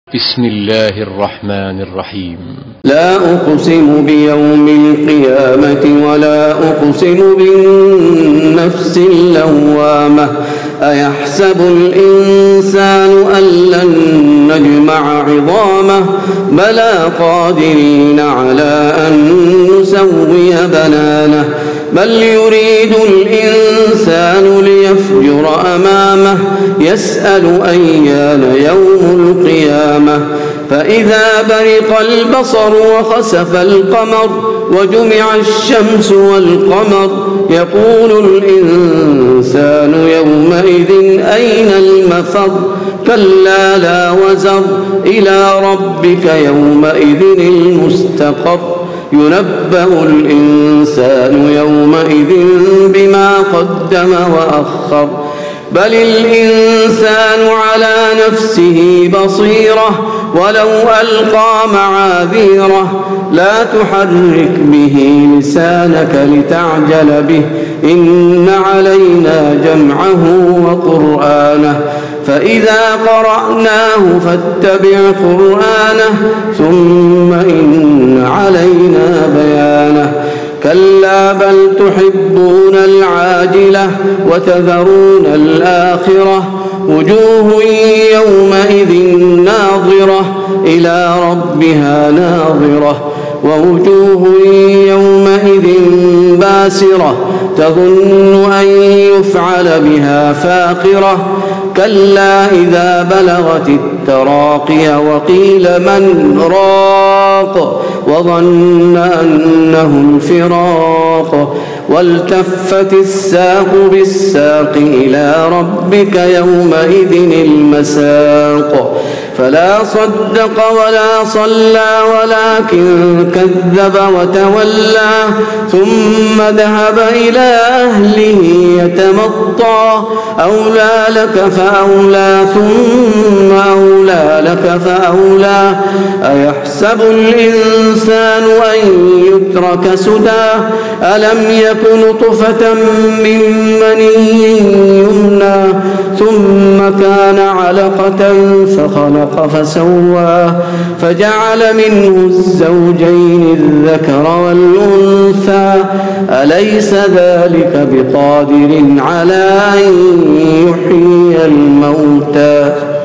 بسم الله الرحمن الرحيم. لا أقسم بيوم القيامة ولا أقسم بالنفس اللوامة أيحسب الإنسان أن لن نجمع عظامه بلى قادرين على أن نسوي بنانه بل يريد الإنسان ليفجر أمامه يسأل أيان يوم القيامة فإذا برق البصر وخسف القمر وجمع الشمس والقمر يقول الإنسان يومئذ أين المفر كلا لا وزر إلى ربك يومئذ المستقر ينبأ الإنسان يومئذ بما قدم وأخر بل الإنسان على نفسه بصيرة ولو ألقى معاذيره لا تحرك به لسانك لتعجل به إن علينا جمعه وقرآنه فإذا قرأناه فاتبع قرآنه ثم إن علينا بيانه كلا بل تحبون العاجلة وتذرون الآخرة وجوه يومئذ ناظرة إلى ربها ناظرة ووجوه يومئذ باسرة تظن أن يفعل بها فاقرة كلا إذا بلغت التراقي وقيل من راق وظن أنه الفراق والتفت الساق بالساق إلى ربك يومئذ المساق فلا صدق ولا صلى ولكن كذب وتولى ثم ذهب إلى أهله يتمطى أولى لك فأولى ثم أولى لك فأولى أيحسب الإنسان أن يترك سدى ألم يك نطفة من مني يمنى ثم كان علقة فخلق فسوى فجعل منه الزوجين الذكر والأنثى أليس ذلك بقادر على أن يحيي الموتى